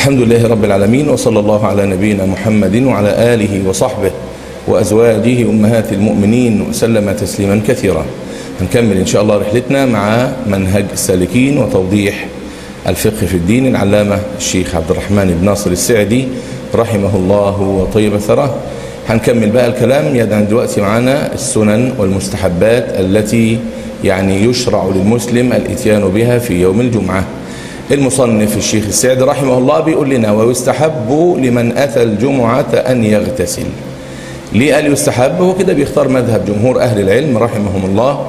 الحمد لله رب العالمين، وصلى الله على نبينا محمد وعلى آله وصحبه وأزواجه أمهات المؤمنين وسلم تسليما كثيرا. هنكمل إن شاء الله رحلتنا مع منهج السالكين وتوضيح الفقه في الدين العلامة الشيخ عبد الرحمن بن ناصر السعدي رحمه الله وطيب ثراه. هنكمل بقى الكلام. يدعن دلوقتي معنا السنن والمستحبات التي يشرع للمسلم الاتيان بها في يوم الجمعة. المصنف الشيخ السعدي رحمه الله بيقول لنا: ويستحب لمن أتى الجمعة أن يغتسل. ليه قال يستحب؟ هو كده بيختار مذهب جمهور أهل العلم رحمهم الله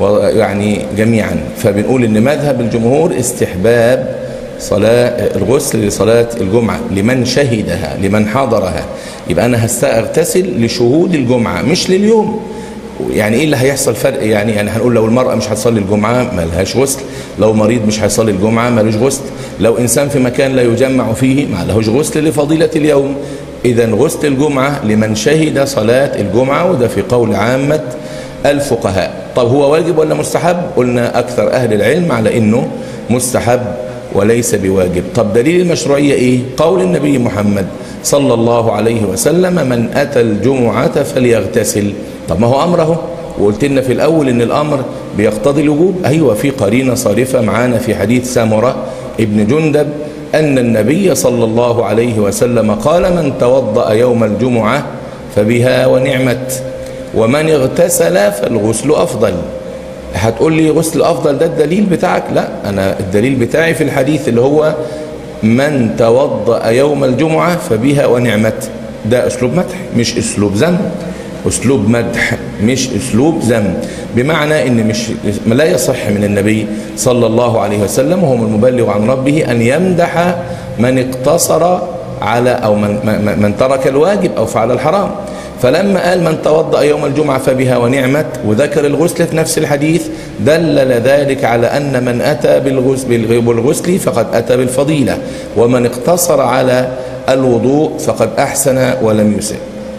جميعا. فبنقول إن مذهب الجمهور استحباب صلاة الغسل لصلاة الجمعة لمن شهدها، لمن حضرها. يبقى أنا هستغتسل لشهود الجمعة مش لليوم. ايه اللي هيحصل فرق؟ يعني هنقول لو المرأة مش هتصلي الجمعة ما لهاش غسل، لو مريض مش هيصلي الجمعة ما لهوش غسل، لو إنسان في مكان لا يجمع فيه ما لهوش غسل لفضيلة اليوم. إذا غسل الجمعة لمن شهد صلاة الجمعة، وده في قول عامة الفقهاء. طب هو واجب ولا مستحب؟ قلنا أكثر أهل العلم على إنه مستحب وليس بواجب. طب دليل المشروعية إيه؟ قول النبي محمد صلى الله عليه وسلم: من أتى الجمعة فليغتسل. طب ما هو أمره، وقلت لنا في الأول إن الأمر بيقتضي الوجوب. أيوة، في قرينة صارفة معانا في حديث سامرة ابن جندب أن النبي صلى الله عليه وسلم قال: من توضأ يوم الجمعة فبها ونعمت، ومن اغتسل فالغسل أفضل. هتقول لي غسل أفضل ده الدليل بتاعك؟ لا، أنا الدليل بتاعي في الحديث اللي هو من توضأ يوم الجمعة فبها ونعمت. ده أسلوب مدح مش أسلوب ذم، أسلوب مدح مش أسلوب ذم، بمعنى إن لا يصح من النبي صلى الله عليه وسلم وهو المبلغ عن ربه أن يمدح من اقتصر على أو من ترك الواجب أو فعل الحرام. فلما قال من توضأ يوم الجمعة فبها ونعمت وذكر الغسل في نفس الحديث دلل ذلك على أن من أتى بالغسل فقد أتى بالفضيلة، ومن اقتصر على الوضوء فقد أحسن ولم يسئ.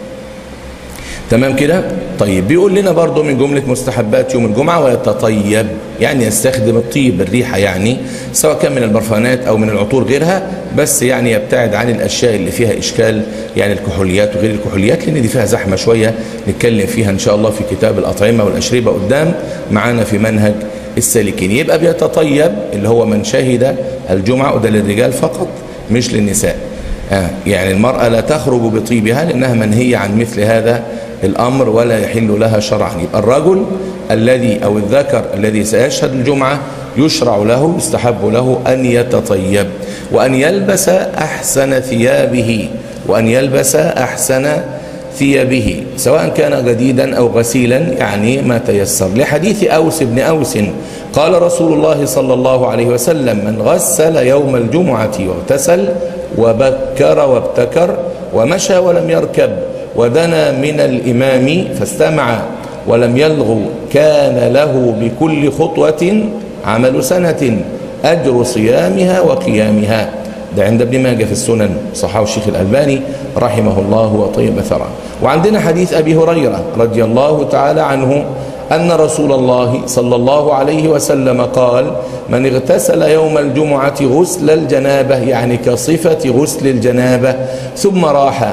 تمام كده؟ طيب، بيقول لنا برضو من جملة مستحبات يوم الجمعة: ويتطيب، يعني يستخدم الطيب، الريحة، سواء كان من البرفانات أو من العطور غيرها، بس يبتعد عن الأشياء اللي فيها إشكال، الكحوليات وغير الكحوليات، لأن دي فيها زحمة شوية نتكلم فيها إن شاء الله في كتاب الأطعمة والأشربة قدام معانا في منهج السالكين. يبقى بيتطيب اللي هو من شهد الجمعة، وده للرجال فقط مش للنساء. المرأة لا تخرج بطيبها لأنها منهية عن مثل هذا الأمر ولا يحل لها شرعا. يبقى الرجل الذي أو الذكر الذي سيشهد الجمعة يشرع له، يستحب له أن يتطيب، وأن يلبس أحسن ثيابه، وأن يلبس أحسن ثيابه سواء كان جديدا أو غسيلا، ما تيسر. لحديث أوس بن أوس قال رسول الله صلى الله عليه وسلم: من غسل يوم الجمعة واغتسل وبكر وابتكر ومشى ولم يركب ودنا من الإمام فاستمع ولم يلغو كان له بكل خطوة عمل سنة أجر صيامها وقيامها. ده عند ابن ماجه في السنن، صححه الشيخ الألباني رحمه الله وطيب ثراه. وعندنا حديث أبي هريرة رضي الله تعالى عنه أن رسول الله صلى الله عليه وسلم قال: من اغتسل يوم الجمعة غسل الجنابة، كصفة غسل الجنابة، ثم راح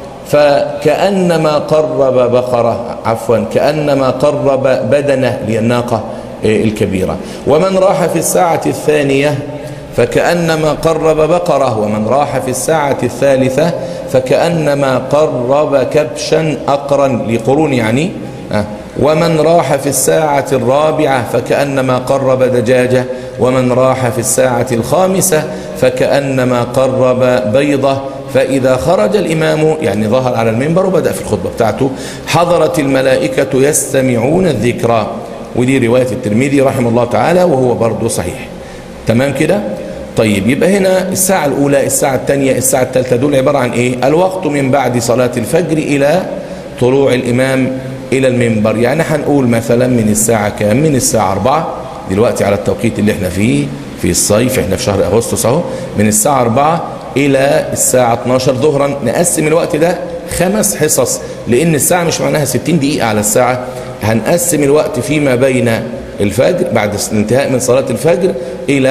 فكأنما قرب بقرة، كأنما قرب بدنه للناقة الكبيرة. ومن راح في الساعة الثانية فكأنما قرب بقرة، ومن راح في الساعة الثالثة فكأنما قرب كبشا أقرا لقرون ومن راح في الساعة الرابعة فكأنما قرب دجاجة، ومن راح في الساعة الخامسة فكأنما قرب بيضة. فإذا خرج الإمام ظهر على المنبر وبدأ في الخطبة بتاعته حضرت الملائكة يستمعون الذكرى. ودي رواية الترمذي رحمه الله تعالى وهو برضو صحيح. تمام كده؟ طيب، يبقى هنا الساعة الأولى، الساعة الثانية، الساعة الثالثة، دول عبارة عن إيه؟ الوقت من بعد صلاة الفجر إلى طلوع الإمام إلى المنبر. هنقول مثلا من الساعة كام؟ من الساعة 4 دلوقتي على التوقيت اللي احنا فيه في الصيف، احنا في شهر أغسطس اهو، من الساعة 4 إلى الساعة 12 ظهرا. نقسم الوقت ده 5 حصص، لأن الساعة مش معناها 60 دقيقة على الساعة. هنقسم الوقت فيما بين الفجر بعد الانتهاء من صلاة الفجر إلى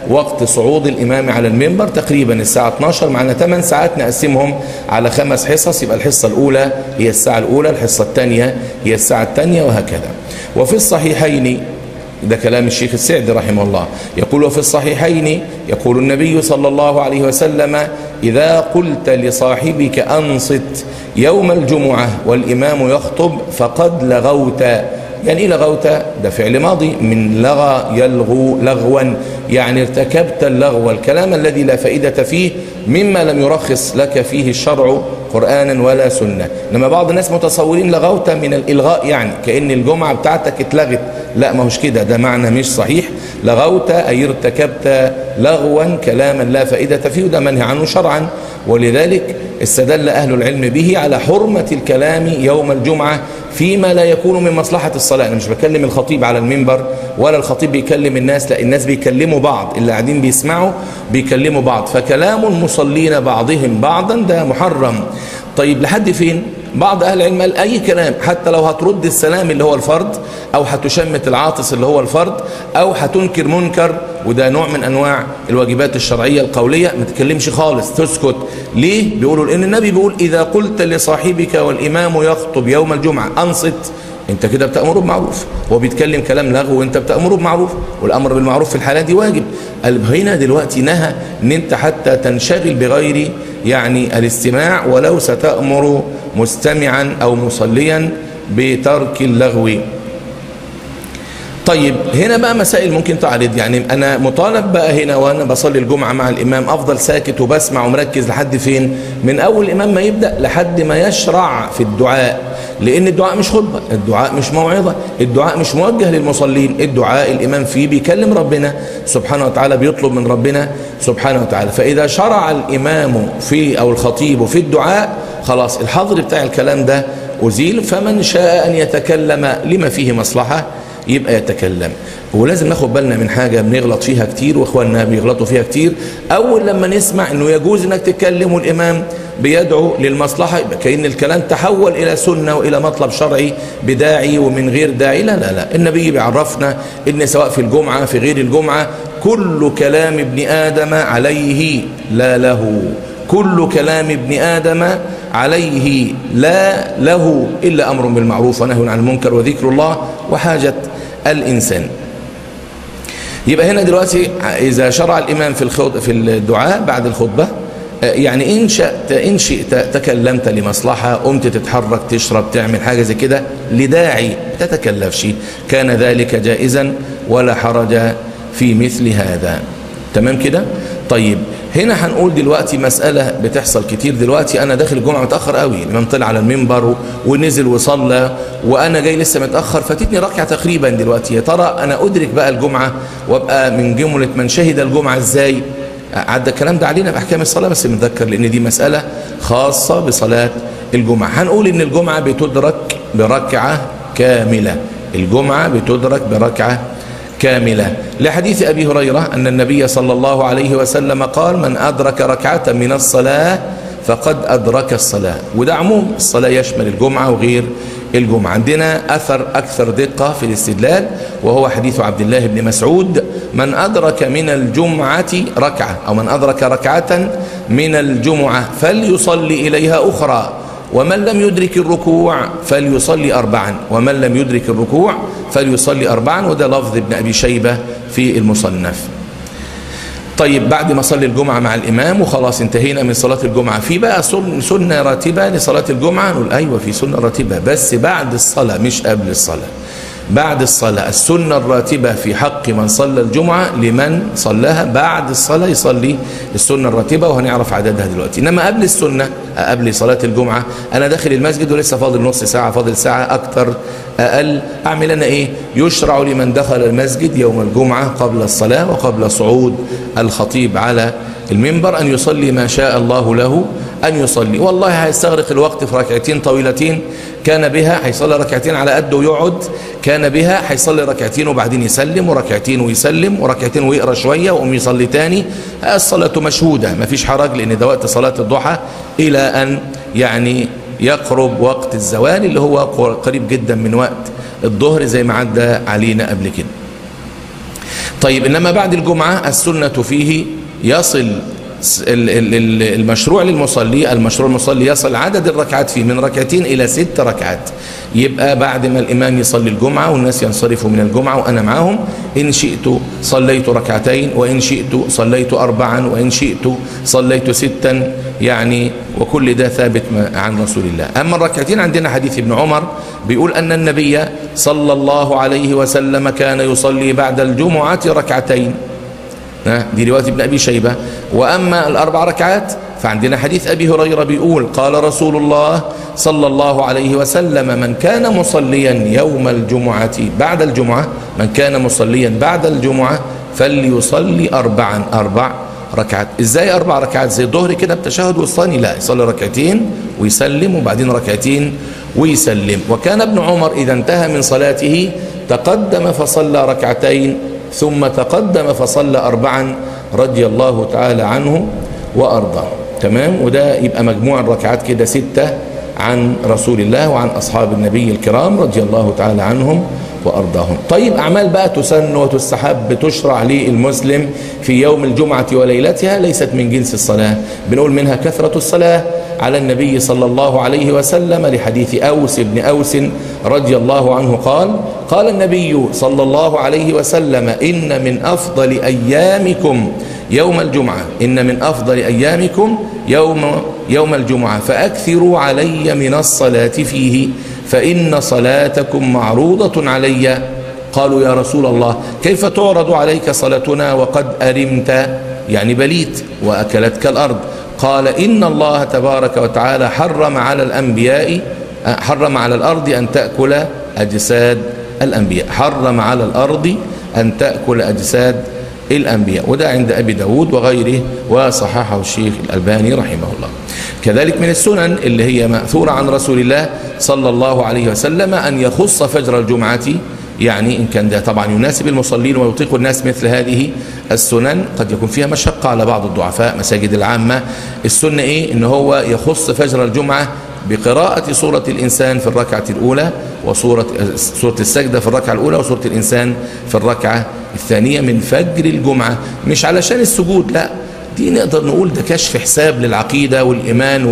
وقت صعود الإمام على المنبر تقريبا الساعة 12. معنا 8 ساعات نقسمهم على 5 حصص، يبقى الحصة الأولى هي الساعة الأولى، الحصة الثانية هي الساعة الثانية، وهكذا. وفي الصحيحين، ده كلام الشيخ السعدي رحمه الله، يقول: وفي الصحيحين يقول النبي صلى الله عليه وسلم: إذا قلت لصاحبك أنصت يوم الجمعة والإمام يخطب فقد لغوت. يعني إيه لغوت؟ ده فعل ماضي من لغى يلغو لغوا، يعني ارتكبت اللغو، الكلام الذي لا فائدة فيه، مما لم يرخص لك فيه الشرع قرآنا ولا سنة. لما بعض الناس متصورين لغوت من الإلغاء، يعني كأن الجمعة بتاعتك اتلغت. لا، ما هوش كده، ده معنى مش صحيح. لغوت أي ارتكبت لغوا كلاما لا فائدة فيه، وده منهي عنه شرعا. ولذلك استدل أهل العلم به على حرمة الكلام يوم الجمعة فيما لا يكون من مصلحة الصلاة. أنا مش بكلم الخطيب على المنبر ولا الخطيب بيكلم الناس، لا، الناس بيكلموا بعض، اللي قاعدين بيسمعوا بيكلموا بعض، فكلام المصلين بعضهم بعضا ده محرم. طيب لحد فين؟ بعض أهل العلم قال أي كلام، حتى لو هترد السلام اللي هو الفرض، أو هتشمت العاطس اللي هو الفرض، أو هتنكر منكر وده نوع من أنواع الواجبات الشرعية القولية، ما تتكلمش خالص، تسكت. ليه؟ بيقولوا لأن النبي بيقول: إذا قلت لصاحبك والإمام يخطب يوم الجمعة أنصت، انت كده بتأمره بمعروف. هو بيتكلم كلام لغو وانت بتأمره بمعروف، والأمر بالمعروف في الحالة دي واجب. هنا دلوقتي نهى ان انت حتى تنشغل بغير يعني الاستماع، ولو ستأمر مستمعا أو مصليا بترك اللغو. طيب هنا بقى مسائل ممكن تعرض. يعني أنا مطالب بقى هنا وأنا بصلي الجمعة مع الإمام أفضل ساكت وبسمع ومركز لحد فين؟ من أول الإمام ما يبدأ لحد ما يشرع في الدعاء، لأن الدعاء مش خطبة، الدعاء مش موعظة، الدعاء مش موجه للمصلين، الدعاء الإمام فيه بيكلم ربنا سبحانه وتعالى، بيطلب من ربنا سبحانه وتعالى. فإذا شرع الإمام في أو الخطيب في الدعاء، خلاص الحظر بتاع الكلام ده أزيل، فمن شاء أن يتكلم لما فيه مصلحة يبقى يتكلم. ولازم ناخد بالنا من حاجة بنغلط فيها كتير واخواننا بيغلطوا فيها كتير. أول لما نسمع أنه يجوز أنك تتكلم والإمام بيدعو للمصلحة، يبقى كأن الكلام تحول إلى سنة وإلى مطلب شرعي بداعي ومن غير داعي. لا لا لا، النبي بيعرفنا أن سواء في الجمعة في غير الجمعة كل كلام ابن آدم عليه لا له، كل كلام ابن آدم عليه لا له إلا أمر بالمعروف ونهي عن المنكر وذكر الله وحاجة الإنسان. يبقى هنا دلوقتي إذا شرع الإمام في الدعاء بعد الخطبة، يعني إن شئت تكلمت لمصلحة، قمت تتحرك تشرب تعمل حاجة زي كده لداعي، تتكلفش، كان ذلك جائزا ولا حرج في مثل هذا. تمام كده؟ طيب هنا هنقول دلوقتي مسألة بتحصل كتير دلوقتي. أنا داخل الجمعة متأخر قوي، الإمام طلع على المنبر ونزل وصلى وأنا جاي لسه متأخر، فاتتني ركعة تقريبا. دلوقتي يا ترى أنا أدرك بقى الجمعة وأبقى من جملة من شهد الجمعة إزاي؟ عدى الكلام ده علينا بأحكام الصلاة، بس بنذكر لأن دي مسألة خاصة بصلاة الجمعة. هنقول إن الجمعة بتدرك بركعة كاملة، الجمعة بتدرك بركعة كاملة، لحديث أبي هريرة أن النبي صلى الله عليه وسلم قال: من أدرك ركعة من الصلاة فقد أدرك الصلاة. وده عموم الصلاة يشمل الجمعة وغير الجمعة. عندنا أثر أكثر دقة في الاستدلال، وهو حديث عبد الله بن مسعود: من أدرك من الجمعة ركعة، أو من أدرك ركعة من الجمعة فليصلي إليها أخرى، ومن لم يدرك الركوع فليصلي 4، ومن لم يدرك الركوع فليصلي 4. وده لفظ ابن أبي شيبة في المصنف. طيب بعد ما صلي الجمعة مع الإمام وخلاص انتهينا من صلاة الجمعة، في بقى سنة راتبة لصلاة الجمعة؟ نقول أيوة في سنة راتبة، بس بعد الصلاة مش قبل الصلاة. بعد الصلاة السنة الراتبة في حق من صلى الجمعة لمن صلاها بعد الصلاة يصلي السنة الراتبة، وهنعرف عددها دلوقتي. إنما قبل السنة، قبل صلاة الجمعة، أنا داخل المسجد ولسه فاضل نص ساعة، فاضل ساعة، أكتر أقل، أعمل أنا إيه؟ يشرع لمن دخل المسجد يوم الجمعة قبل الصلاة وقبل صعود الخطيب على المنبر أن يصلي ما شاء الله له أن يصلي. والله هيستغرق الوقت في ركعتين طويلتين كان بها، هيصلي ركعتين على قده ويقعد، كان بها هيصلي ركعتين وبعدين يسلم، وركعتين ويسلم، وركعتين ويقرأ شوية ويقوم يصلي تاني. الصلاة مشهودة، ما فيش حرج، لأن ده وقت صلاة الضحى إلى أن يعني يقرب وقت الزوال اللي هو قريب جدا من وقت الظهر زي ما عدى علينا قبل كده. طيب إنما بعد الجمعة السنة فيه يصل المشروع للمصلي، المصلي يصل عدد الركعات فيه من ركعتين إلى 6 ركعات. يبقى بعد ما الإمام يصلي الجمعة والناس ينصرفوا من الجمعة وأنا معهم، إن شئت صليت ركعتين، وإن شئت صليت 4، وإن شئت صليت 6، يعني وكل ده ثابت عن رسول الله. أما الركعتين عندنا حديث ابن عمر بيقول أن النبي صلى الله عليه وسلم كان يصلي بعد الجمعة ركعتين، دي رواية ابن أبي شيبة. وأما ال4 ركعات فعندنا حديث أبي هريرة بيقول قال رسول الله صلى الله عليه وسلم من كان مصليا يوم الجمعة بعد الجمعة، من كان مصليا بعد الجمعة فليصلي 4 ركعات. ازاي 4 ركعات؟ زي الظهر كده بتشهد والثاني؟ لا، يصلي ركعتين ويسلم وبعدين ركعتين ويسلم. وكان ابن عمر إذا انتهى من صلاته تقدم فصلى ركعتين ثم تقدم فصلى 4 رضي الله تعالى عنه وأرضاه. تمام. وده يبقى مجموع الركعات كده 6 عن رسول الله وعن أصحاب النبي الكرام رضي الله تعالى عنهم وأرضاهم. طيب أعمال بقى تسن وتستحب تشرع للمسلم في يوم الجمعة وليلتها ليست من جنس الصلاة. بنقول منها كثرة الصلاة على النبي صلى الله عليه وسلم لحديث أوس بن أوس رضي الله عنه قال النبي صلى الله عليه وسلم إن من أفضل أيامكم يوم الجمعة، إن من أفضل أيامكم يوم الجمعة فأكثروا علي من الصلاة فيه فإن صلاتكم معروضة علي. قالوا يا رسول الله كيف تعرض عليك صلاتنا وقد أرمت، يعني بليت وأكلتك الأرض؟ قال إن الله تبارك وتعالى حرم على الأرض أن تأكل أجساد الأنبياء، حرم على الأرض أن تأكل أجساد الأنبياء. وده عند أبي داود وغيره وصححه الشيخ الألباني رحمه الله. كذلك من السنن اللي هي مأثورة عن رسول الله صلى الله عليه وسلم أن يخص فجر الجمعة، يعني إن كان ده طبعا يناسب المصلين ويطيق الناس مثل هذه السنن، قد يكون فيها مشقة على بعض الضعفاء مساجد العامة. السنة إيه؟ إن هو يخص فجر الجمعة بقراءة سورة الإنسان في الركعة الأولى وسورة السجدة في الركعة الأولى وسورة الإنسان في الركعة الثانية من فجر الجمعة، مش علشان السجود، لا، دي نقدر نقول ده كشف حساب للعقيدة والإيمان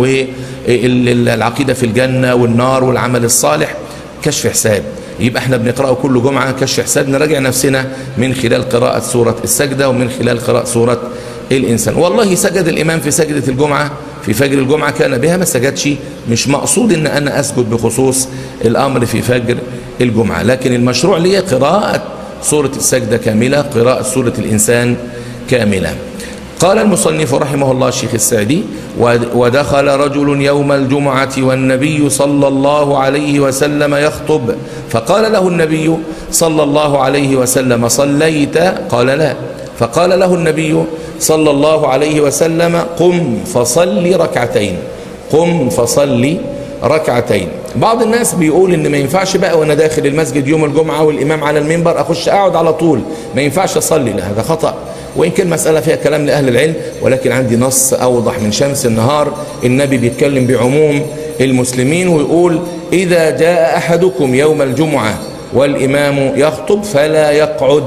والعقيدة في الجنة والنار والعمل الصالح، كشف حساب. يبقى احنا بنقرأه كل جمعة كشف حساب، نراجع نفسنا من خلال قراءة سورة السجدة ومن خلال قراءة سورة الإنسان. والله سجد الإمام في سجدة الجمعة في فجر الجمعة كان بها، ما سجدش، مش مقصود ان انا اسجد بخصوص الامر في فجر الجمعة، لكن المشروع لي قراءة سورة السجدة كاملة، قراءة سورة الإنسان كاملة. قال المصنف رحمه الله الشيخ السعدي ودخل رجل يوم الجمعة والنبي صلى الله عليه وسلم يخطب فقال له النبي صلى الله عليه وسلم صليت؟ قال لا. فقال له النبي صلى الله عليه وسلم قم فصلي ركعتين، قم فصلي ركعتين. بعض الناس بيقول ان ما ينفعش بقى وانا داخل المسجد يوم الجمعة والامام على المنبر اخش اقعد على طول، ما ينفعش اصلي. لا، هذا خطأ، وإن كان مسألة فيها كلام لأهل العلم، ولكن عندي نص أوضح من شمس النهار. النبي بيتكلم بعموم المسلمين ويقول إذا جاء أحدكم يوم الجمعة والإمام يخطب فلا يقعد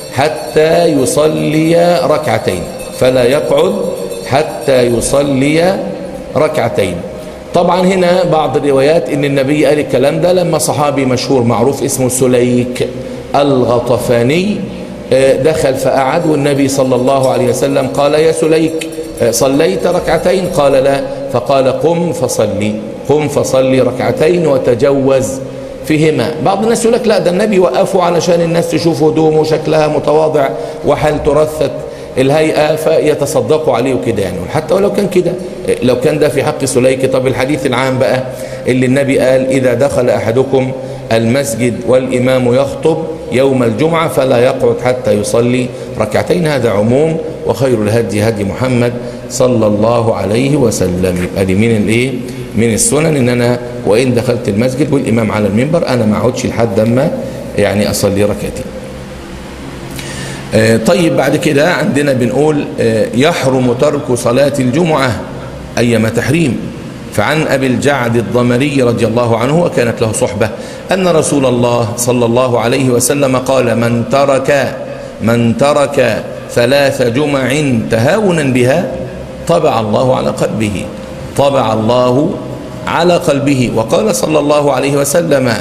حتى يصلي ركعتين، فلا يقعد حتى يصلي ركعتين. طبعا هنا بعض الروايات ان النبي قال الكلام ده لما صحابي مشهور معروف اسمه سليك الغطفاني دخل فقعد، والنبي صلى الله عليه وسلم قال يا سليك صليت ركعتين؟ قال لا. فقال قم فصلي، قم فصلي ركعتين وتجوز فيهما. بعض الناس يقول لك لا، ده النبي وقفه علشان الناس تشوف هدومه شكلها متواضع وحال ترثت الهيئة فيتصدقوا عليه وكده، يعني حتى ولو كان كده، لو كان ده في حق سليك. طب الحديث العام بقى اللي النبي قال إذا دخل أحدكم المسجد والإمام يخطب يوم الجمعة فلا يقعد حتى يصلي ركعتين، هذا عموم، وخير الهدي هدي محمد صلى الله عليه وسلم. يبقى دي من الايه؟ من السنن ان انا وان دخلت المسجد والامام على المنبر انا ما اقعدش لحد اما يعني اصلي ركعتين. طيب بعد كده عندنا بنقول يحرم ترك صلاة الجمعة أيما تحريم. فعن أبي الجعد الضمري رضي الله عنه وكانت له صحبة أن رسول الله صلى الله عليه وسلم قال من ترك من ترك 3 جمع تهاونا بها طبع الله على قلبه، طبع الله على قلبه. وقال صلى الله عليه وسلم: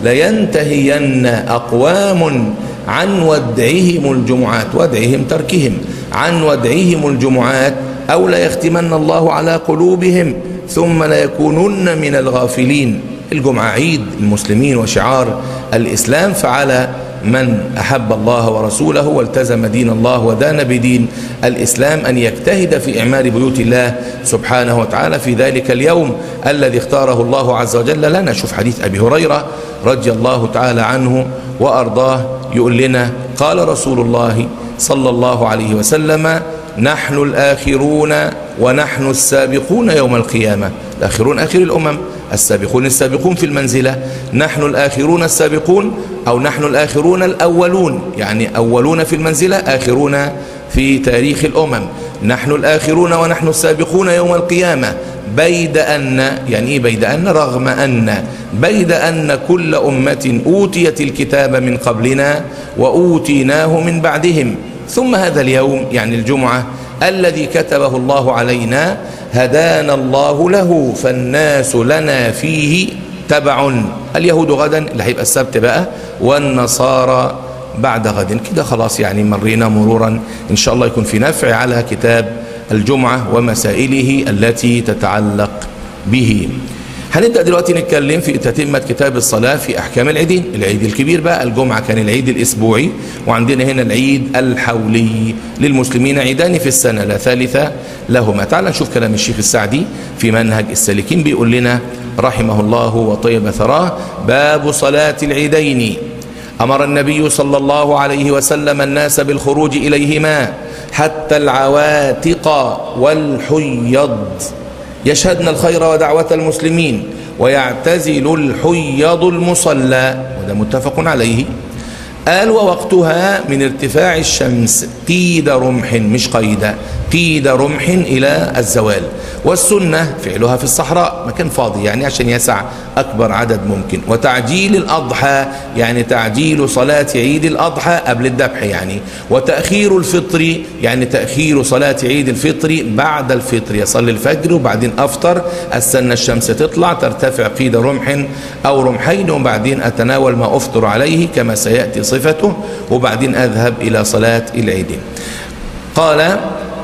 لينتهين أقوام عن ودعهم الجمعات، ودعهم تركهم، عن ودعهم الجمعات، أو ليختمن الله على قلوبهم ثم ليكونن من الغافلين. الجمعة عيد المسلمين وشعار الإسلام، فعلى من أحب الله ورسوله والتزم دين الله ودان بدين الإسلام أن يجتهد في إعمار بيوت الله سبحانه وتعالى في ذلك اليوم الذي اختاره الله عز وجل لنا. شوف حديث أبي هريرة رضي الله تعالى عنه وأرضاه، يقول لنا: قال رسول الله صلى الله عليه وسلم: نحن الآخرون ونحن السابقون يوم القيامة. الآخرون آخر الأمم، السابقون السابقون في المنزلة. نحن الآخرون السابقون، أو نحن الآخرون الأولون، يعني أولون في المنزلة، آخرون في تاريخ الأمم. نحن الآخرون ونحن السابقون يوم القيامة، بيد أن، يعني إيه بيد أن؟ رغم أن، بيد أن كل أمة أوتيت الكتاب من قبلنا وأوتيناه من بعدهم، ثم هذا اليوم يعني الجمعة الذي كتبه الله علينا هدانا الله له، فالناس لنا فيه تبع. اليهود غدا اللي هيبقى السبت بقى، والنصارى بعد غد. كده خلاص يعني مرينا مرورا إن شاء الله يكون في نفع على كتاب الجمعة ومسائله التي تتعلق به. هنبدأ دلوقتي نتكلم في تتمة كتاب الصلاة في أحكام العيدين. العيد الكبير بقى الجمعة كان العيد الأسبوعي، وعندنا هنا العيد الحولي. للمسلمين عيدان في السنة لا ثالث لهما. تعال نشوف كلام الشيخ السعدي في منهج السالكين، بيقول لنا رحمه الله وطيب ثراه: باب صلاة العيدين. أمر النبي صلى الله عليه وسلم الناس بالخروج إليهما حتى العواتق والحيض يشهدن الخير ودعوة المسلمين، ويعتزل الحيض المصلى، وده متفق عليه. قال: ووقتها من ارتفاع الشمس قيد رمح، مش قيد، قيد رمح إلى الزوال. والسنة فعلها في الصحراء، مكان فاضي يعني عشان يسع أكبر عدد ممكن. وتعجيل الأضحى يعني تعجيل صلاة عيد الأضحى قبل الذبح يعني. وتأخير الفطر يعني تأخير صلاة عيد الفطر بعد الفطر، يصلي الفجر وبعدين أفطر، استنى الشمس تطلع ترتفع قيد رمح أو رمحين، وبعدين أتناول ما أفطر عليه كما سيأتي صفته، وبعدين أذهب إلى صلاة العيدين. قال: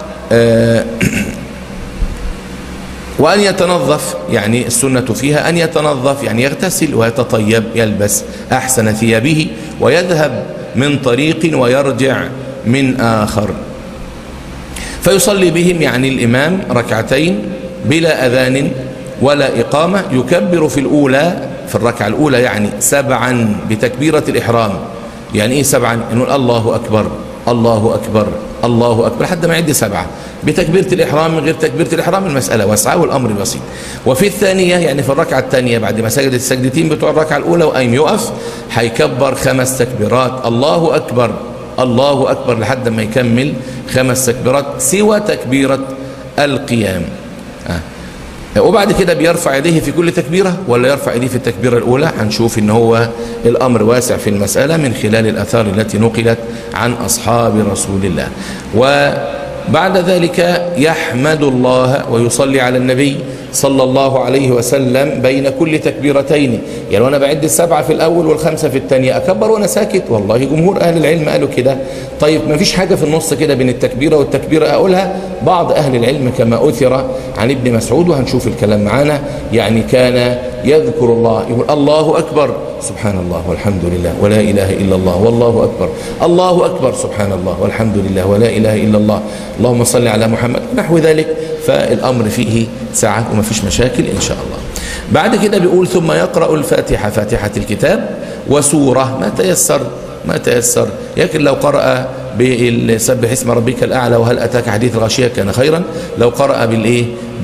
وأن يتنظف، يعني السنة فيها أن يتنظف يعني يغتسل ويتطيب، يلبس أحسن ثيابه، ويذهب من طريق ويرجع من آخر. فيصلي بهم يعني الإمام ركعتين بلا أذان ولا إقامة، يكبر في الأولى، في الركعة الأولى يعني 7 بتكبيرة الإحرام. يعني إيه 7؟ نقول الله أكبر الله أكبر الله أكبر لحد ما يعد 7 بتكبيرة الإحرام. من غير تكبيرة الإحرام المسألة واسعة والأمر بسيط. وفي الثانية يعني في الركعة الثانية بعد ما سجد السجدتين بتوع الركعة الأولى وقايم يقف، هيكبر 5 تكبيرات، الله أكبر الله أكبر لحد ما يكمل 5 تكبيرات سوى تكبيرة القيام. وبعد كده بيرفع يديه في كل تكبيرة ولا يرفع يديه في التكبيرة الأولى؟ هنشوف إن هو الأمر واسع في المسألة من خلال الآثار التي نقلت عن أصحاب رسول الله. وبعد ذلك يحمد الله ويصلي على النبي صلى الله عليه وسلم بين كل تكبيرتين. يعني وانا بعد 7 في الاول وال5 في الثانيه اكبر وانا ساكت؟ والله جمهور اهل العلم قالوا كده. طيب ما فيش حاجه في النص كده بين التكبيره والتكبيره اقولها؟ بعض اهل العلم كما اثر عن ابن مسعود، وهنشوف الكلام معانا، يعني كان يذكر الله، يقول الله اكبر سبحان الله والحمد لله ولا اله الا الله والله اكبر، الله اكبر سبحان الله والحمد لله ولا اله الا الله، اللهم صل على محمد، نحو ذلك. فالامر فيه سعه وما فيش مشاكل ان شاء الله. بعد كده بيقول: ثم يقرأ الفاتحة، فاتحة الكتاب، وسورة ما تيسر ما تيسر. لكن لو قرأ بسبح اسم ربك الأعلى وهل أتاك حديث الغاشية كان خيرا. لو قرأ بالإيه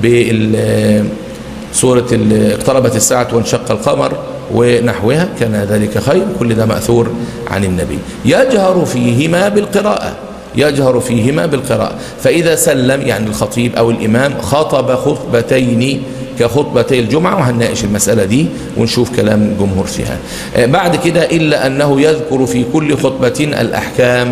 سورة اقتربت الساعة وانشق القمر ونحوها كان ذلك خير. كل ده مأثور عن النبي. يجهر فيهما بالقراءة، يجهر فيهما بالقراءة. فإذا سلم يعني الخطيب أو الإمام خطب خطبتين كخطبتي الجمعة، وهنناقش المسألة دي ونشوف كلام جمهور فيها. بعد كده إلا أنه يذكر في كل خطبة الأحكام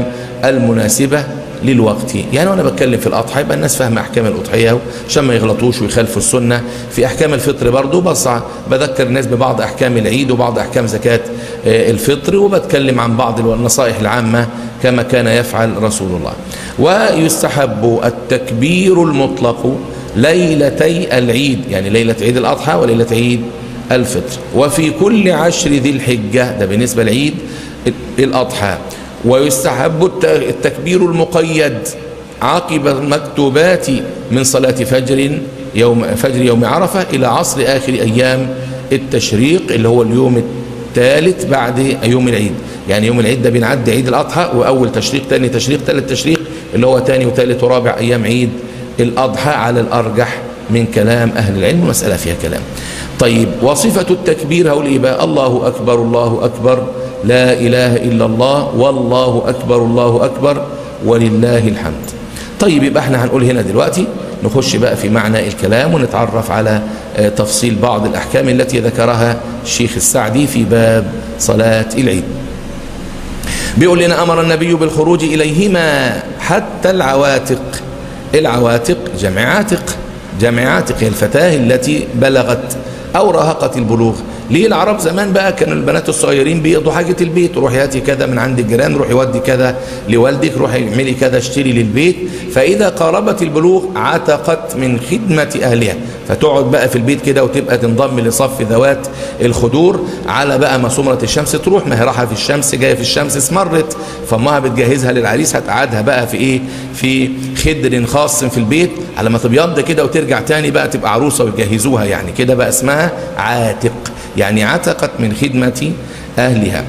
المناسبة للوقت. يعني وانا بتكلم في الاضحى يبقى الناس فاهمه احكام الاضحيه عشان ما يغلطوش ويخالفوا السنه. في احكام الفطر برضو بذكر الناس ببعض احكام العيد وبعض احكام زكاه الفطر، وبتكلم عن بعض النصائح العامه كما كان يفعل رسول الله. ويستحب التكبير المطلق ليلتي العيد، يعني ليله عيد الاضحى وليله عيد الفطر، وفي كل 10 ذي الحجه، ده بالنسبه لعيد الاضحى. ويستحب التكبير المقيد عقب المكتوبات من صلاة فجر يوم عرفة إلى عصر آخر أيام التشريق اللي هو اليوم الثالث بعد يوم العيد. يعني يوم العيد ده بنعدي عيد الأضحى وأول تشريق، ثاني تشريق، ثالث تشريق اللي هو ثاني وثالث ورابع أيام عيد الأضحى على الأرجح من كلام أهل العلم، المسألة فيها كلام. طيب وصفة التكبير هقول إيه بقى؟ الله أكبر الله أكبر لا إله إلا الله والله أكبر الله أكبر ولله الحمد. طيب يبقى احنا هنقول هنا دلوقتي نخش بقى في معنى الكلام ونتعرف على تفصيل بعض الأحكام التي ذكرها الشيخ السعدي في باب صلاة العيد. بيقول لنا أمر النبي بالخروج إليهما حتى العواتق. العواتق جمع عاتق، جمع عاتق هي الفتاة التي بلغت أو راهقت البلوغ. ليه العرب زمان بقى كانوا البنات الصغيرين بيقضوا حاجة البيت، روح ياتي كذا من عند الجيران، روح يودي كذا لوالدك، روح اعملي كذا اشتري للبيت. فإذا قاربت البلوغ عتقت من خدمة أهلها، فتقعد بقى في البيت كده وتبقى تنضم لصف ذوات الخدور على بقى ما سمرة الشمس تروح، ما هي راحة في الشمس جاية في الشمس اسمرت، فامها بتجهزها للعريس هتقعدها بقى في ايه؟ في خدر خاص في البيت على ما تبيض كده وترجع تاني بقى تبقى عروسة ويجهزوها، يعني كده بقى اسمها عاتق، يعني عتقت من خدمة أهلها.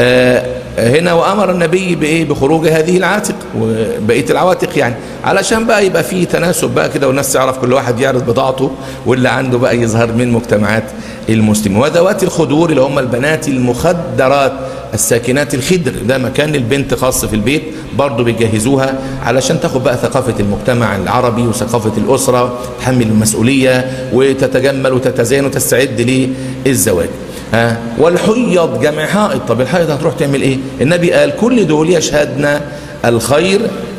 هنا وأمر النبي بإيه؟ بخروج هذه العاتق وبقية العواتق، يعني علشان بقى يبقى فيه تناسب بقى كده والناس تعرف كل واحد يعرض بضاعته واللي عنده بقى يظهر من مجتمعات المسلمين. وذوات الخدور اللي هم البنات المخدرات الساكنات الخدر، ده مكان البنت خاص في البيت برضه بيجهزوها علشان تاخد بقى ثقافة المجتمع العربي وثقافة الأسرة، تحمل المسؤولية وتتجمل وتتزين وتستعد للزواج. والحيض جمع حائض. طب الحائض هتروح تعمل ايه؟ النبي قال كل دول يشهدن الخير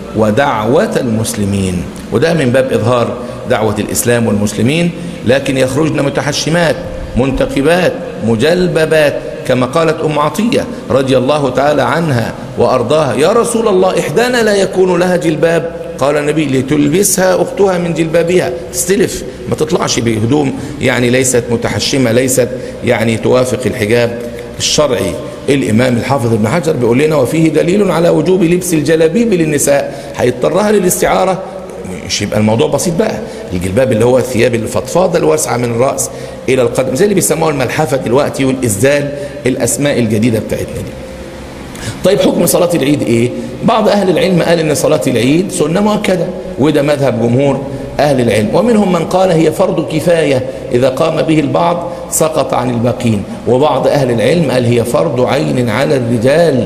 ودعوة المسلمين، وده من باب إظهار دعوة الإسلام والمسلمين، لكن يخرجن متحشمات منتقبات مجلببات كما قالت أم عطية رضي الله تعالى عنها وأرضاها: يا رسول الله إحدانا لا يكون لها جلباب؟ قال النبي: لتلبسها أختها من جلبابها، تستلف، ما تطلعش بهدوم يعني ليست متحشمة، ليست يعني توافق الحجاب الشرعي. الإمام الحافظ ابن حجر بيقول لنا: وفيه دليل على وجوب لبس الجلابيب للنساء، هيضطرها للاستعارة. مش يبقى الموضوع بسيط بقى، الجلباب اللي هو الثياب الفضفاضة الواسعة من الرأس إلى القدم، زي اللي بيسموها الملحفة دلوقتي والإسدال، الأسماء الجديدة بتاعتنا دي. طيب حكم صلاة العيد إيه؟ بعض أهل العلم قال إن صلاة العيد سنة مؤكدة، وده مذهب جمهور أهل العلم، ومنهم من قال هي فرض كفاية إذا قام به البعض سقط عن الباقين، وبعض أهل العلم قال هي فرض عين على الرجال،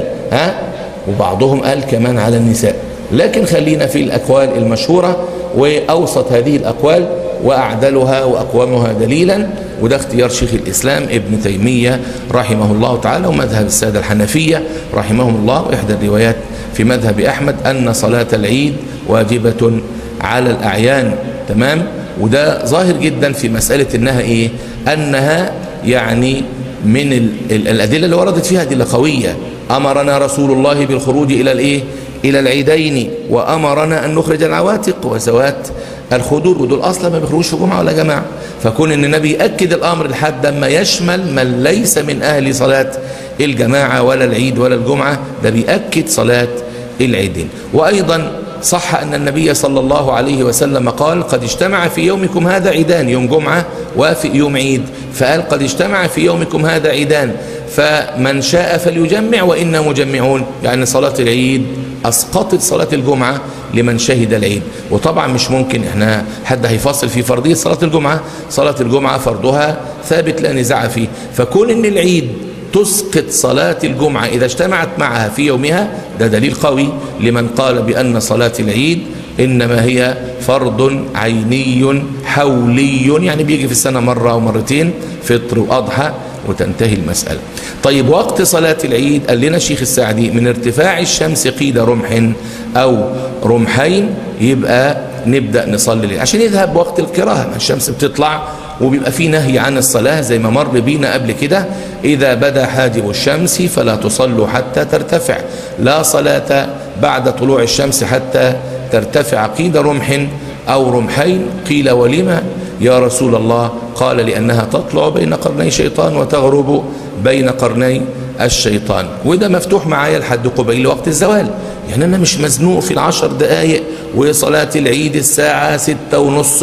وبعضهم قال كمان على النساء. لكن خلينا في الأقوال المشهورة، وأوسط هذه الأقوال وأعدلها وأقومها دليلا، وده اختيار شيخ الإسلام ابن تيمية رحمه الله تعالى ومذهب السادة الحنفية رحمهم الله، وإحدى الروايات في مذهب أحمد أن صلاة العيد واجبة على الأعيان. تمام؟ وده ظاهر جدا في مسألة أنها إيه؟ أنها يعني من الأدلة اللي وردت فيها أدلة قوية. أمرنا رسول الله بالخروج إلى الإيه؟ إلى العيدين، وأمرنا أن نخرج العواتق وذوات الخدور، ودول أصلا ما بيخرجوش في جمعة ولا جماعة. فكون أن النبي يأكد الأمر لحد ما يشمل من ليس من أهل صلاة الجماعة ولا العيد ولا الجمعة، ده بيأكد صلاة العيدين. وأيضا صح أن النبي صلى الله عليه وسلم قال: قد اجتمع في يومكم هذا عيدان، يوم جمعة وفي يوم عيد، فقال: قد اجتمع في يومكم هذا عيدان فمن شاء فليجمع وإنا مجمعون، يعني صلاة العيد أسقطت صلاة الجمعة لمن شهد العيد. وطبعا مش ممكن احنا حد هيفصل في فرضية صلاة الجمعة، صلاة الجمعة فرضها ثابت لا نزاع فيه. فكون ان العيد تسقط صلاة الجمعة إذا اجتمعت معها في يومها، ده دليل قوي لمن قال بأن صلاة العيد إنما هي فرض عيني حولي، يعني بيجي في السنة مرة أو مرتين، فطر وأضحى وتنتهي المسألة. طيب وقت صلاة العيد قال لنا الشيخ السعدي من ارتفاع الشمس قيد رمح أو رمحين يبقى نبدأ نصلي عشان يذهب وقت الكراهة. الشمس بتطلع وبيبقى في نهي عن الصلاة زي ما مر بينا قبل كده، إذا بدا حاجب الشمس فلا تصلوا حتى ترتفع، لا صلاة بعد طلوع الشمس حتى ترتفع قيد رمح أو رمحين. قيل ولما يا رسول الله؟ قال لأنها تطلع بين قرني شيطان وتغرب بين قرني الشيطان. وده مفتوح معايا لحد قبيل وقت الزوال، يعني أنا مش مزنوق في 10 دقايق وصلاة العيد الساعة 6:30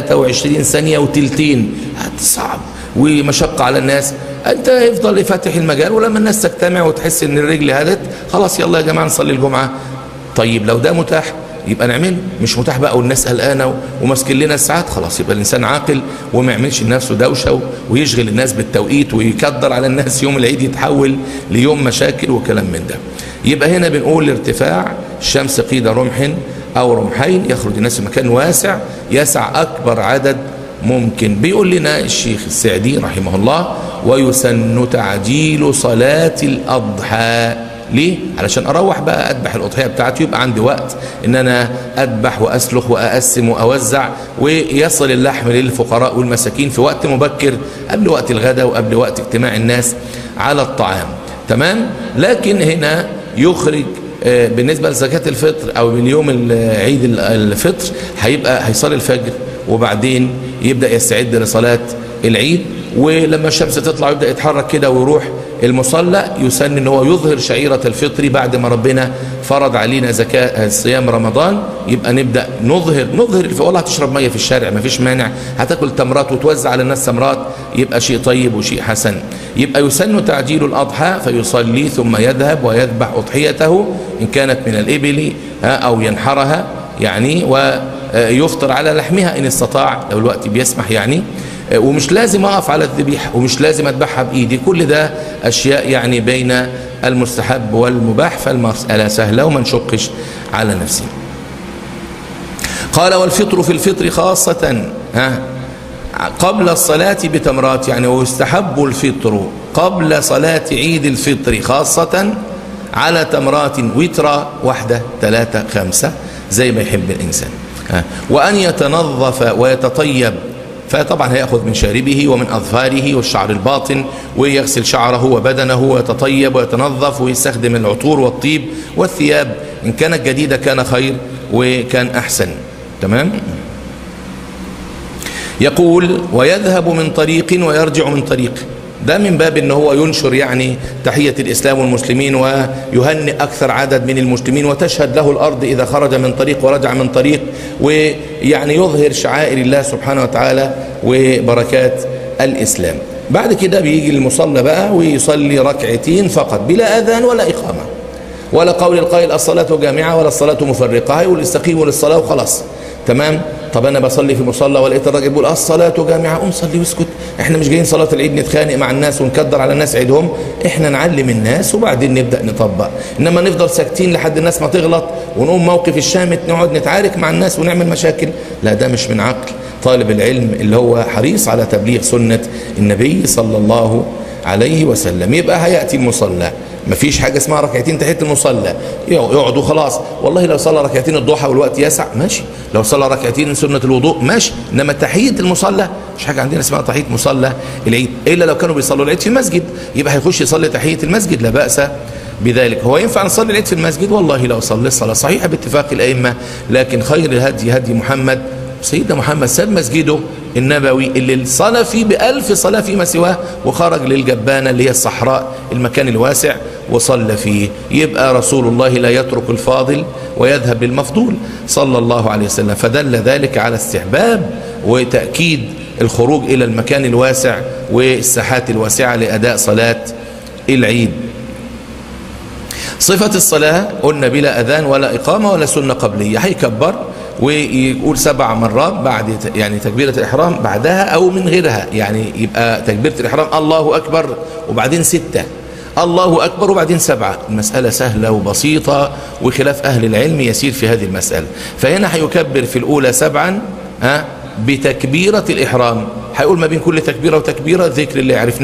و23 ثانية وتلتين، صعب ومشقة على الناس. أنت افضل فاتح المجال، ولما الناس تجتمع وتحس إن الرجل هدت خلاص يلا يا جماعة نصلي الجمعة. طيب لو ده متاح يبقى نعمله، مش متاح بقى والناس قلقانه وماسكين لنا الساعات، خلاص يبقى الانسان عاقل وما يعملش لنفسه دوشه ويشغل الناس بالتوقيت ويكدر على الناس يوم العيد يتحول ليوم مشاكل وكلام من ده. يبقى هنا بنقول ارتفاع الشمس قيد رمح او رمحين، يخرج الناس في مكان واسع يسع اكبر عدد ممكن. بيقول لنا الشيخ السعدي رحمه الله ويسن تعجيل صلاة الأضحى. ليه؟ علشان اروح بقى اذبح الاضحيه بتاعتي، يبقى عندي وقت ان انا اذبح واسلخ واقسم واوزع ويصل اللحم للفقراء والمساكين في وقت مبكر قبل وقت الغداء وقبل وقت اجتماع الناس على الطعام. تمام؟ لكن هنا يخرج بالنسبه لزكاه الفطر او من يوم عيد الفطر هيصلي الفجر وبعدين يبدا يستعد لصلاه العيد، ولما الشمس تطلع يبدأ يتحرك كده ويروح المصلى. يسن ان هو يظهر شعيرة الفطر بعد ما ربنا فرض علينا زكاة صيام رمضان، يبقى نبدأ نظهر والله هتشرب مية في الشارع ما فيش مانع، هتاكل تمرات وتوزع على الناس تمرات، يبقى شيء طيب وشيء حسن. يبقى يسن تعجيل الأضحى فيصلي ثم يذهب ويذبح أضحيته إن كانت من الإبل أو ينحرها يعني، ويفطر على لحمها إن استطاع لو الوقت بيسمح يعني. ومش لازم اقف على الذبيحه ومش لازم اذبحها بايدي، كل ده اشياء يعني بين المستحب والمباح، فالمساله سهله وما نشقش على نفسنا. قال والفطر في الفطر خاصه قبل الصلاه بتمرات، يعني ويستحب الفطر قبل صلاه عيد الفطر خاصه على تمرات وترة 1 3 5 زي ما يحب الانسان. وان يتنظف ويتطيب، فطبعا هيأخذ من شاربه ومن أظفاره والشعر الباطن ويغسل شعره وبدنه ويتطيب ويتنظف ويستخدم العطور والطيب والثياب، إن كانت جديدة كان خير وكان أحسن. تمام؟ يقول ويذهب من طريق ويرجع من طريق، ده من باب ان هو ينشر يعني تحية الإسلام والمسلمين ويهنئ أكثر عدد من المسلمين، وتشهد له الأرض إذا خرج من طريق ورجع من طريق، ويعني يظهر شعائر الله سبحانه وتعالى وبركات الإسلام. بعد كده بيجي المصلى بقى ويصلي 2 ركعتين فقط بلا أذان ولا إقامة ولا قول القائل الصلاة جامعة ولا الصلاة مفرقة، هيقول استقيموا للصلاة وخلاص. تمام؟ طب انا بصلي في مصلى ولقيت الراجل بيقول الصلاه جامعه، قوم صلي واسكت. احنا مش جايين صلاه العيد نتخانق مع الناس ونكدر على الناس عيدهم، احنا نعلم الناس وبعدين نبدا نطبق. انما نفضل ساكتين لحد الناس ما تغلط ونقوم موقف الشامت نقعد نتعارك مع الناس ونعمل مشاكل، لا ده مش من عقل طالب العلم اللي هو حريص على تبليغ سنه النبي صلى الله عليه وسلم. يبقى هياتي المصلى، مفيش حاجة اسمها 2 ركعتين تحية المصلى يقعدوا خلاص. والله لو صلى 2 ركعتين الضحى والوقت يسع ماشي، لو صلى 2 ركعتين سنة الوضوء ماشي، انما تحية المصلى مش حاجة عندنا اسمها تحية مصلى العيد، الا لو كانوا بيصلوا العيد في مسجد يبقى هيخش يصلي تحية المسجد لا بأس بذلك. هو ينفع نصلي العيد في المسجد؟ والله لو صلي الصلاة صحيحة باتفاق الأئمة، لكن خير الهدي هدي محمد. سيدنا محمد ساب مسجده النبوي اللي صلى فيه ب1000 صلاة فيما سواه وخرج للجبانة اللي هي الصحراء المكان الواسع وصلى فيه. يبقى رسول الله لا يترك الفاضل ويذهب بالمفضول صلى الله عليه وسلم، فدل ذلك على استحباب وتأكيد الخروج إلى المكان الواسع والساحات الواسعة لأداء صلاة العيد. صفة الصلاة قلنا بلا أذان ولا إقامة ولا سنة قبلية، هيكبر ويقول 7 مرات بعد يعني تكبيرة الإحرام بعدها أو من غيرها، يعني يبقى تكبيرة الإحرام الله أكبر وبعدين 6 الله أكبر وبعدين 7. المسألة سهلة وبسيطة وخلاف أهل العلم يسير في هذه المسألة. فهنا هيكبر في الأولى 7 بتكبيرة الإحرام، هيقول ما بين كل تكبيرة وتكبيرة ذكر اللي عرفناه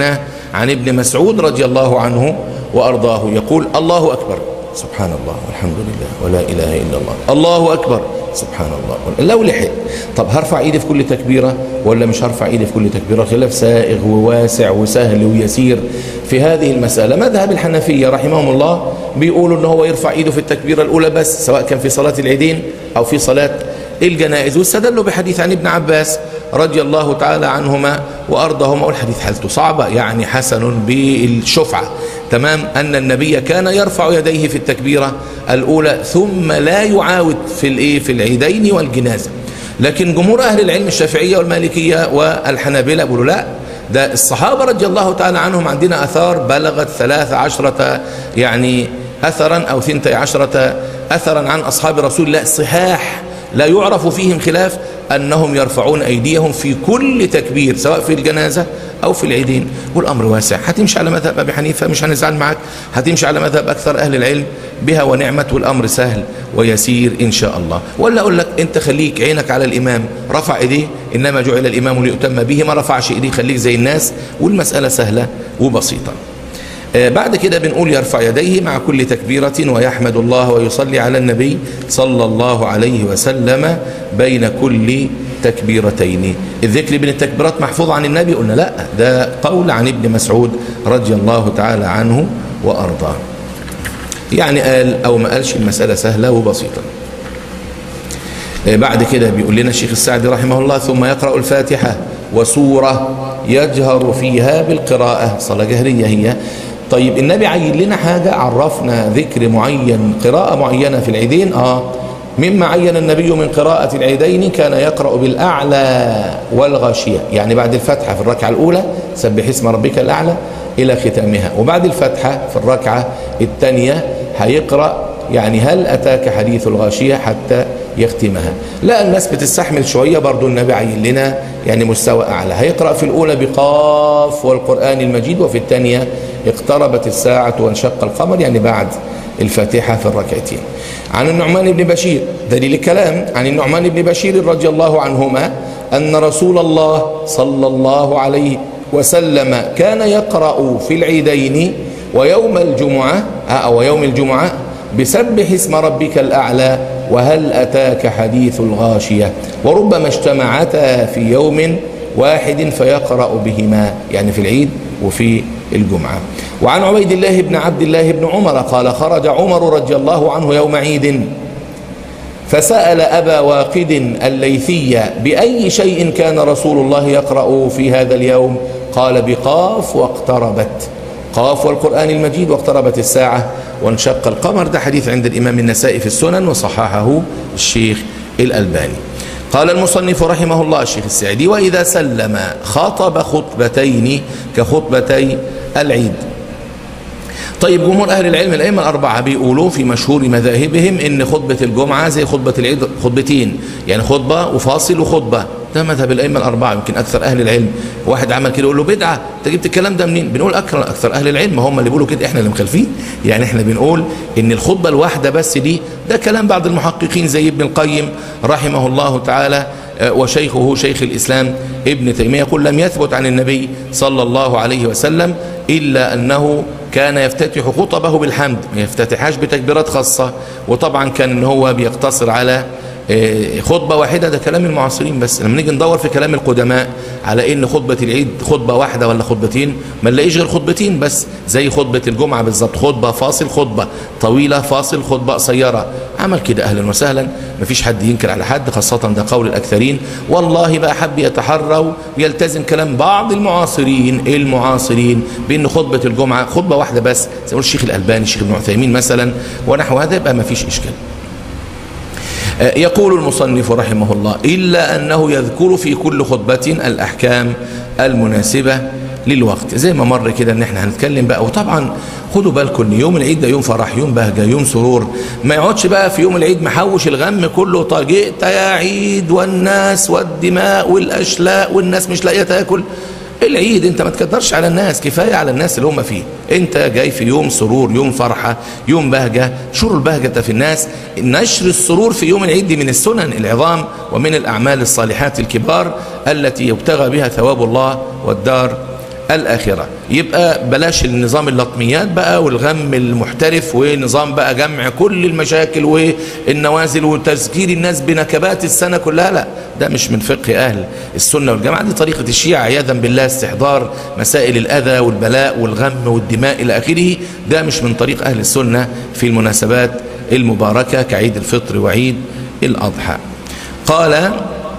عن ابن مسعود رضي الله عنه وأرضاه يقول: الله أكبر، سبحان الله والحمد لله ولا إله إلا الله، الله أكبر، سبحان الله. لو لحق طب هرفع ايدي في كل تكبيرة ولا مش هرفع ايدي في كل تكبيرة؟ خلاف سائغ وواسع وسهل ويسير في هذه المسألة. مذهب الحنفية رحمهم الله بيقولوا ان هو يرفع ايده في التكبيرة الأولى بس، سواء كان في صلاة العيدين أو في صلاة الجنائز، واستدلوا بحديث عن ابن عباس رضي الله تعالى عنهما وأرضهما، والحديث حالته صعبة يعني حسن بالشفعة، تمام، أن النبي كان يرفع يديه في التكبيرة الأولى ثم لا يعاود في العيدين والجنازة. لكن جمهور أهل العلم الشافعية والمالكية والحنابلة بيقولوا لا، ده الصحابة رضي الله تعالى عنهم عندنا أثار بلغت 13 يعني أثرا أو 12 أثرا عن أصحاب رسول الله صحاح لا يعرف فيهم خلاف أنهم يرفعون أيديهم في كل تكبير، سواء في الجنازة أو في العيدين. والأمر واسع، هتمشي على مذهب أبي حنيفة مش هنزعل معك، هتمشي على مذهب أكثر أهل العلم بها ونعمت، والأمر سهل ويسير إن شاء الله. ولا أقول لك أنت خليك عينك على الإمام، رفع إيديه، إنما جعل الإمام ليؤتم به، ما رفعش إيديه خليك زي الناس، والمسألة سهلة وبسيطة. بعد كده بنقول يرفع يديه مع كل تكبيرة ويحمد الله ويصلي على النبي صلى الله عليه وسلم بين كل تكبيرتين. الذكر بين التكبيرات محفوظ عن النبي؟ قلنا لا، ده قول عن ابن مسعود رضي الله تعالى عنه وأرضاه، يعني قال أو ما قالش، المسألة سهلة وبسيطة. بعد كده بيقول لنا الشيخ السعدي رحمه الله: ثم يقرأ الفاتحة وسورة يجهر فيها بالقراءة، صلاة جهرية هي. طيب النبي عين لنا حاجة، عرفنا ذكر معين، قراءة معينة في العيدين. مما عين النبي من قراءة العيدين كان يقرأ بالأعلى والغاشية، يعني بعد الفتحة في الركعة الأولى سبح اسم ربك الأعلى إلى ختامها، وبعد الفتحة في الركعة الثانية هيقرأ يعني هل أتاك حديث الغاشية حتى يختمها. لا، الناس بتستحمل شوية، برضو النبي عين لنا يعني مستوى أعلى. هيقرأ في الأولى بقاف والقرآن المجيد، وفي الثانية اقتربت الساعة وانشق القمر، يعني بعد الفاتحة في الركعتين. عن النعمان بن بشير، دليل الكلام، عن النعمان بن بشير رضي الله عنهما أن رسول الله صلى الله عليه وسلم كان يقرأ في العيدين ويوم الجمعة أو يوم الجمعة بسبح اسم ربك الأعلى وهل أتاك حديث الغاشية، وربما اجتمعتا في يوم واحد فيقرأ بهما، يعني في العيد وفي الجمعة. وعن عبيد الله بن عبد الله بن عمر قال: خرج عمر رضي الله عنه يوم عيد فسأل أبا واقد الليثي: بأي شيء كان رسول الله يقرأ في هذا اليوم؟ قال: بقاف واقتربت، قاف والقرآن المجيد واقتربت الساعة وانشق القمر. ده حديث عند الإمام النسائي في السنن وصححه الشيخ الألباني. قال المصنف رحمه الله الشيخ السعدي: وإذا سلم خطب خطبتين كخطبتي العيد. طيب جمهور أهل العلم الأئمة الأربعة بيقولوا في مشهور مذاهبهم إن خطبة الجمعة زي خطبة العيد خطبتين، يعني خطبة وفاصل وخطبة. ده مذهب الأئمة الأربعة، يمكن أكثر أهل العلم. واحد عمل كده يقول له بدعة، أنت جبت الكلام ده منين؟ بنقول أكثر أهل العلم هم اللي بيقولوا كده، إحنا اللي مخالفين. يعني إحنا بنقول إن الخطبة الواحدة بس دي، ده كلام بعض المحققين زي ابن القيم رحمه الله تعالى وشيخه شيخ الإسلام ابن تيمية، يقول: لم يثبت عن النبي صلى الله عليه وسلم إلا أنه كان يفتتح خطبه بالحمد، ما يفتتحهاش بتكبيرات خاصة. وطبعا كان إن هو بيقتصر على خطبة واحدة، ده كلام المعاصرين. بس لما نيجي ندور في كلام القدماء على ان خطبة العيد خطبة واحدة ولا خطبتين، ما نلاقيش غير خطبتين بس، زي خطبة الجمعة بالظبط، خطبة فاصل، خطبة طويلة فاصل، خطبة قصيرة. عمل كده اهلا وسهلا، ما فيش حد ينكر على حد، خاصة ده قول الاكثرين. والله بقى حب يتحروا ويلتزم كلام بعض المعاصرين بان خطبة الجمعة خطبة واحدة بس، زي ما يقول الشيخ الألباني، الشيخ ابن عثيمين مثلا ونحو هذا، يبقى ما فيش اشكال. يقول المصنف رحمه الله: إلا أنه يذكر في كل خطبة الأحكام المناسبة للوقت. زي ما مر كده ان احنا هنتكلم بقى. وطبعا خدوا بالكم ان يوم العيد ده يوم فرح، يوم بهجة، يوم سرور. ما يقعدش بقى في يوم العيد محوش الغم كله، طاجئت يا عيد والناس والدماء والأشلاء والناس مش لاقيه تاكل. العيد انت ما تقدرش على الناس، كفاية على الناس اللي هم فيه. انت جاي في يوم سرور، يوم فرحة، يوم بهجة، شر البهجة في الناس. نشر السرور في يوم العيد دي من السنن العظام ومن الأعمال الصالحات الكبار التي يبتغى بها ثواب الله والدار الآخرة. يبقى بلاش النظام اللطميات بقى والغم المحترف ونظام بقى جمع كل المشاكل والنوازل وتذكير الناس بنكبات السنة كلها، لا، ده مش من فقه أهل السنة والجماعة. دي طريقة الشيعة عياذا بالله، استحضار مسائل الأذى والبلاء والغم والدماء إلى آخره. ده مش من طريق أهل السنة في المناسبات المباركة كعيد الفطر وعيد الأضحى. قال: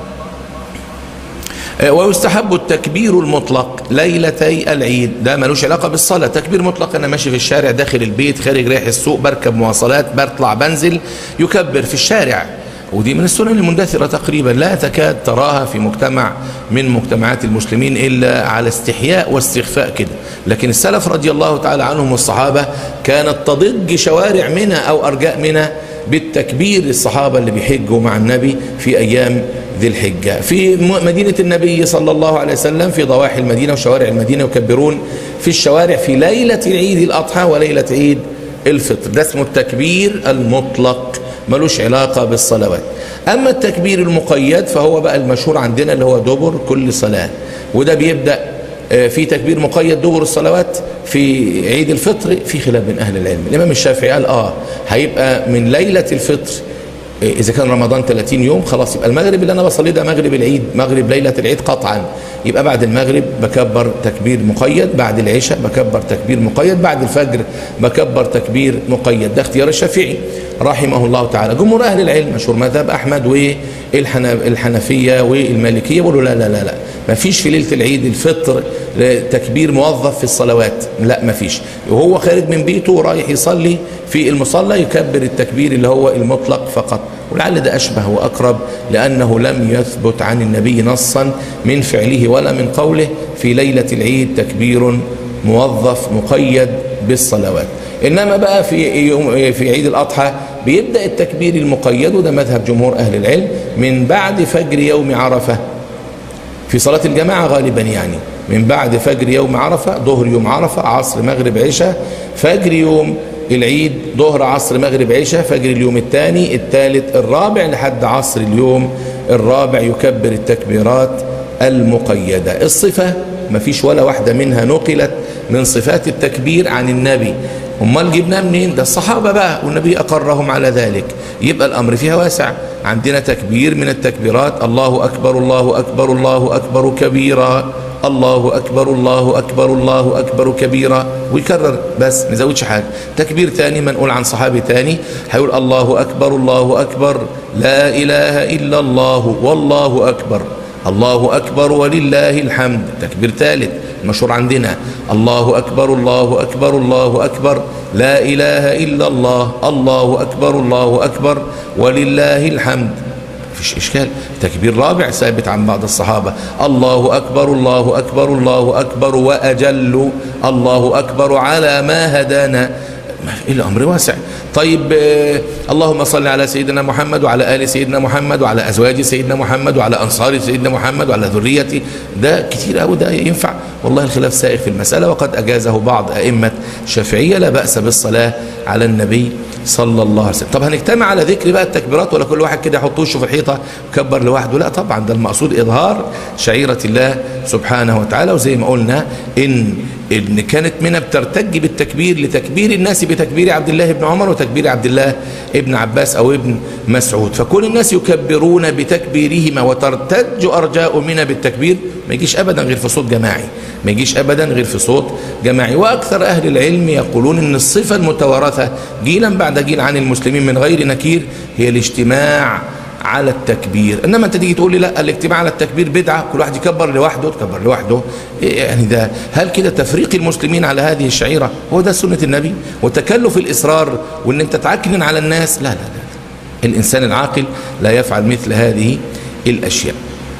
ويستحب التكبير المطلق ليلتي العيد. ده ملوش علاقة بالصلاة، تكبير مطلق أنا ماشي في الشارع، داخل البيت، خارج رايح السوق، بركب مواصلات، بطلع بنزل، يكبر في الشارع. ودي من السنن المندثرة تقريبا، لا تكاد تراها في مجتمع من مجتمعات المسلمين إلا على استحياء واستخفاء كده. لكن السلف رضي الله تعالى عنهم والصحابة كانت تضج شوارع منى أو أرجاء منى بالتكبير. الصحابة اللي بيحجوا مع النبي في أيام ذي الحجة في مدينة النبي صلى الله عليه وسلم، في ضواحي المدينة وشوارع المدينة، يكبرون في الشوارع في ليلة العيد الأضحى وليلة عيد الفطر. ده اسمه التكبير المطلق، ملوش علاقة بالصلوات. أما التكبير المقيد فهو بقى المشهور عندنا اللي هو دبر كل صلاة، وده بيبدأ في تكبير مقيد دبر الصلوات في عيد الفطر. في خلاف بين أهل العلم. الإمام الشافعي قال هيبقى من ليلة الفطر، إذا كان رمضان 30 يوم خلاص يبقى المغرب اللي أنا بصلي ده مغرب العيد، مغرب ليلة العيد قطعا. يبقى بعد المغرب بكبر تكبير مقيد، بعد العشاء بكبر تكبير مقيد، بعد الفجر بكبر تكبير مقيد. ده اختيار الشافعي رحمه الله تعالى. جمهور أهل العلم مشهور مذهب أحمد والحنفية والمالكية يقولوا لا لا لا لا، ما فيش في ليلة العيد الفطر تكبير موظف في الصلوات، لا ما فيش. وهو خارج من بيته ورايح يصلي في المصلى يكبر التكبير اللي هو المطلق فقط. ولعل ده أشبه وأقرب، لأنه لم يثبت عن النبي نصا من فعله ولا من قوله في ليلة العيد تكبير موظف مقيد بالصلوات. إنما بقى في عيد الأضحى بيبدأ التكبير المقيد، وده مذهب جمهور أهل العلم، من بعد فجر يوم عرفة في صلاة الجماعة غالبا، يعني من بعد فجر يوم عرفة، ظهر يوم عرفة، عصر مغرب عشاء، فجر يوم العيد، ظهر عصر مغرب عشاء، فجر اليوم الثاني الثالث الرابع لحد عصر اليوم الرابع يكبر التكبيرات المقيدة. الصفة ما فيش ولا واحدة منها نقلت من صفات التكبير عن النبي. امال جبناه منين؟ ده الصحابة بقى والنبي أقرهم على ذلك. يبقى الأمر فيها واسع. عندنا تكبير من التكبيرات الله أكبر الله أكبر الله أكبر كبيرا، الله أكبر الله أكبر الله أكبر كبيرا، ويكرر بس ما نزودش حاجة. تكبير ثاني منقول عن صحابي ثاني هيقول الله أكبر الله أكبر لا إله إلا الله والله أكبر، الله أكبر ولله الحمد. تكبير ثالث مشهور عندنا الله أكبر الله أكبر الله أكبر لا إله إلا الله، الله أكبر الله أكبر ولله الحمد، فيش إشكال. تكبير رابع ثابت عن بعض الصحابة الله أكبر الله أكبر الله أكبر وأجل، الله أكبر على ما هدانا. الأمر واسع. طيب اللهم صل على سيدنا محمد وعلى آل سيدنا محمد وعلى أزواج سيدنا محمد وعلى أنصار سيدنا محمد وعلى ذريته، ده كتير أوي، ده ينفع. والله الخلاف سائغ في المسألة، وقد أجازه بعض أئمة الشافعية، لا بأس بالصلاة على النبي صلى الله عليه وسلم. طب هنجتمع على ذكر بقى التكبيرات ولا كل واحد كده يحط وشه في الحيطة وكبر لوحده؟ لا طبعا، ده المقصود إظهار شعيرة الله سبحانه وتعالى. وزي ما قلنا إن كانت منى بترتج بالتكبير لتكبير الناس بتكبير عبد الله بن عمر وتكبير عبد الله ابن عباس أو ابن مسعود، فكل الناس يكبرون بتكبيرهما وترتج أرجاء منى بالتكبير، ما يجيش أبدا غير في صوت جماعي، ما يجيش أبدا غير في صوت جماعي. وأكثر أهل العلم يقولون إن الصفة المتوارثة جيلا بعد جيل عن المسلمين من غير نكير هي الاجتماع على التكبير. انما انت تيجي تقول لي لا الاجتماع على التكبير بدعه، كل واحد يكبر لوحده، تكبر لوحده، يعني ده هل كده تفريق المسلمين على هذه الشعيره؟ هو ده سنه النبي؟ وتكلف الاصرار وان انت تعكنن على الناس؟ لا لا لا، الانسان العاقل لا يفعل مثل هذه الاشياء.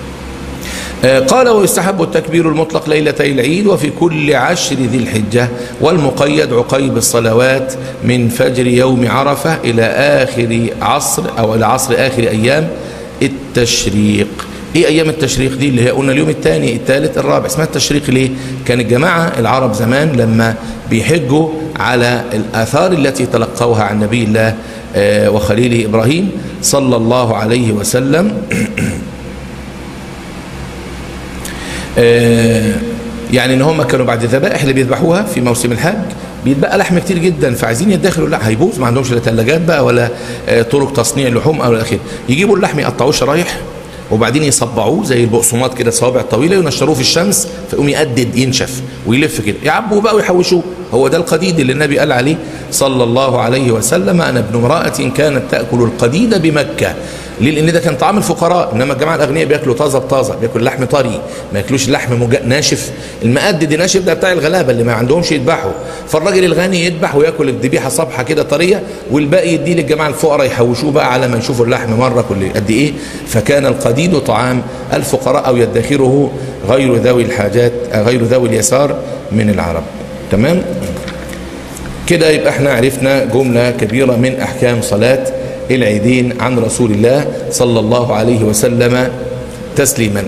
قال ويستحب التكبير المطلق ليلتي العيد وفي كل عشر ذي الحجة، والمقيد عقيب الصلوات من فجر يوم عرفة إلى آخر عصر أو إلى عصر آخر أيام التشريق. إيه أيام التشريق دي؟ اللي هي قلنا اليوم الثاني الثالث الرابع. اسمها التشريق ليه؟ كان الجماعة العرب زمان لما بيحجوا على الآثار التي تلقوها عن نبي الله وخليله إبراهيم صلى الله عليه وسلم، يعني ان هم كانوا بعد الذبائح اللي بيذبحوها في موسم الحج بيتبقى لحم كتير جدا، فعايزين يدخروا، لا هيبوظ، ما عندهمش لا ثلاجات بقى ولا طرق تصنيع اللحوم او الاخير. يجيبوا اللحم يقطعوه شرايح وبعدين يصبعوه زي البقسماط كده، صوابع طويله، ينشروه في الشمس فيقوم يقدد ينشف ويلف كده، يعبوه بقى ويحوشوه. هو ده القديد اللي النبي قال عليه صلى الله عليه وسلم: انا ابن امراه كانت تاكل القديد بمكه. ليه؟ لان ده كان طعام الفقراء، انما الجماعه الاغنياء بياكلوا طازه بطازه، بياكل لحم طري، ما ياكلوش لحم ناشف. المقدد ناشف ده بتاع الغلابه اللي ما عندهمش يذبحوا، فالراجل الغني يذبح وياكل الذبيحه صبحه كده طريه، والباقي يديه للجماعه الفقراء يحوشوه بقى على ما يشوفوا اللحم مره كل قد ايه. فكان القديد طعام الفقراء او يدخره غير ذوي الحاجات، غير ذوي اليسار من العرب. تمام كده؟ يبقى احنا عرفنا جمله كبيره من احكام صلاه العيدين عن رسول الله صلى الله عليه وسلم تسليما.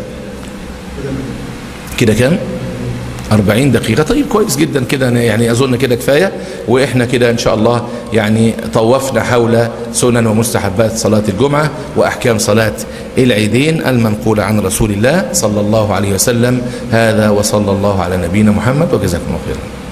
كده كام؟ 40 دقيقة. طيب كويس جدا كده، يعني أظن كده كفاية، وإحنا كده إن شاء الله يعني طوفنا حول سنن ومستحبات صلاة الجمعة وأحكام صلاة العيدين المنقولة عن رسول الله صلى الله عليه وسلم. هذا وصلى الله على نبينا محمد، وجزاكم الله خيرا.